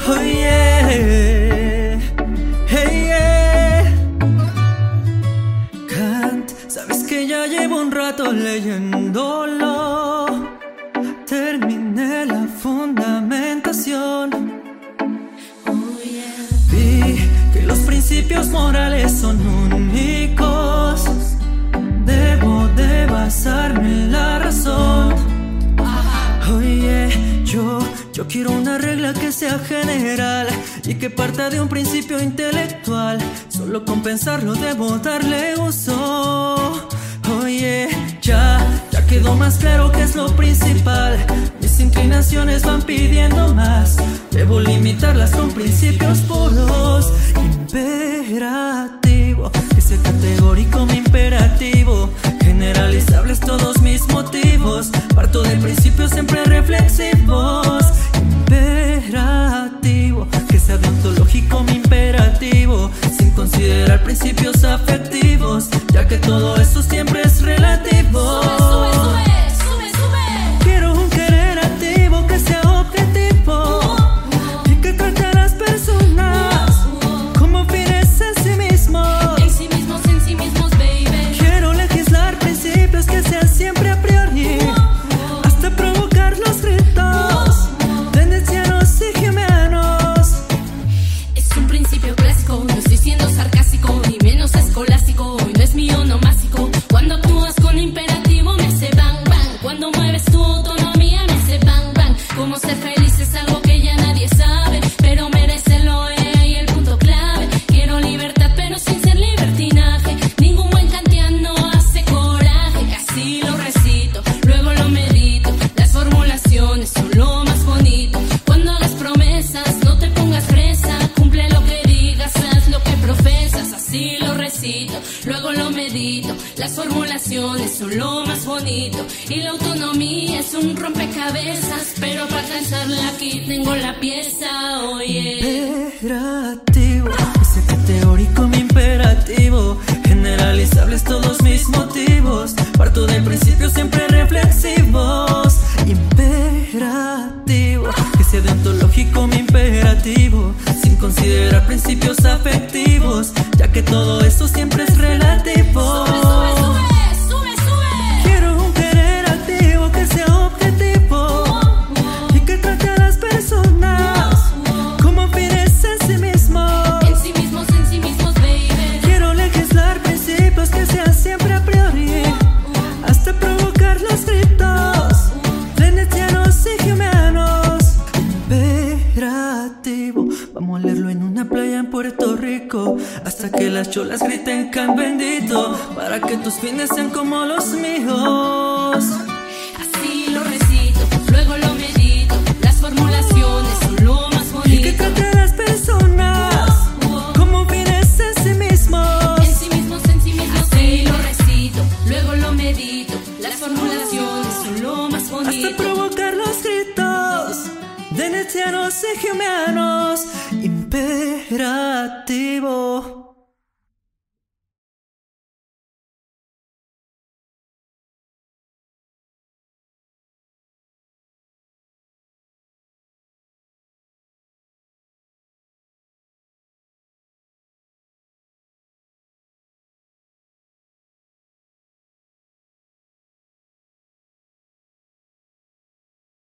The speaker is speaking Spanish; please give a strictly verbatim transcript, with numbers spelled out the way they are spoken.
Oh yeah, hey yeah. Kant, sabes que ya llevo un rato leyéndolo. Terminé la fundamentación. Vi que los principios morales son únicos. Debo de basarme en la razón. Oye, yo, yo quiero una regla que sea general y que parta de un principio intelectual. Solo con pensarlo debo darle uso. Oye, ya, ya quedó más claro que es lo principal. Mis inclinaciones van pidiendo más. Debo limitarlas con principios puros. Imperativo, que sea categórico mi imperativo. Generalizables todos mis motivos. Parto de principios siempre reflexivos. Imperativo, que sea deontológico mi imperativo. Sin considerar principios afectivos, ya que todo eso siempre es relativo. Sube, sube, sube, sube, sube. Quiero un querer activo que sea objetivo y que trate a las personas como fines en sí mismos. En sí mismos, en sí mismos, baby. Quiero legislar principios que sean siempre a priori, hasta provocar los gritos de Nietzscheanos y Humeanos. Es un principio clásico, no estoy siendo sarcástico ni menos escolástico. Y no es mío nomásico. Cuando actúas con imperativo me hace bang bang. Cuando mueves tu autonomía me hace bang bang. Cómo ser feliz es algo que ya nadie sabe, pero merecerlo es ahí el punto clave. Quiero libertad pero sin ser libertinaje. Ningún buen kantiano hace coraje. Así lo recito, luego lo medito. Las formulaciones son lo más bonito. Cuando hagas promesas no te pongas fresa. Cumple lo que digas, haz lo que profesas. Así lo recito, luego lo medito. Las formulaciones son lo más bonito. Y la autonomía es un rompecabezas, pero para alcanzarla aquí tengo la pieza. Oye, Imperativo, que sea categórico mi imperativo. Generalizables todos mis motivos. Parto de principios siempre reflexivos. Imperativo, que sea deontológico mi imperativo. Sin considerar principios afectivos, ya que todo eso siempre es relativo. sube, sube, sube, sube, sube. Quiero un querer activo que sea objetivo y que trate a las personas como fines en sí mismos. En sí mismos, en sí mismos, baby. Quiero legislar principios que sean siempre a priori, hasta provocar los gritos de Nietzscheanos y Humeanos. Imperativo, vamos a leerlo en una playa en Puerto Rico, hasta que las cholas griten can bendito, para que tus fines sean como los míos. Así lo recito, luego lo medito. Las formulaciones son lo más Y que bonito. trate a las personas como fines en sí mismos. En sí mismos, en sí mismos, así lo recito, luego lo medito. Las formulaciones son lo más Hasta bonito. provocar los gritos de Nietzscheanos y Humeanos. Imperativo.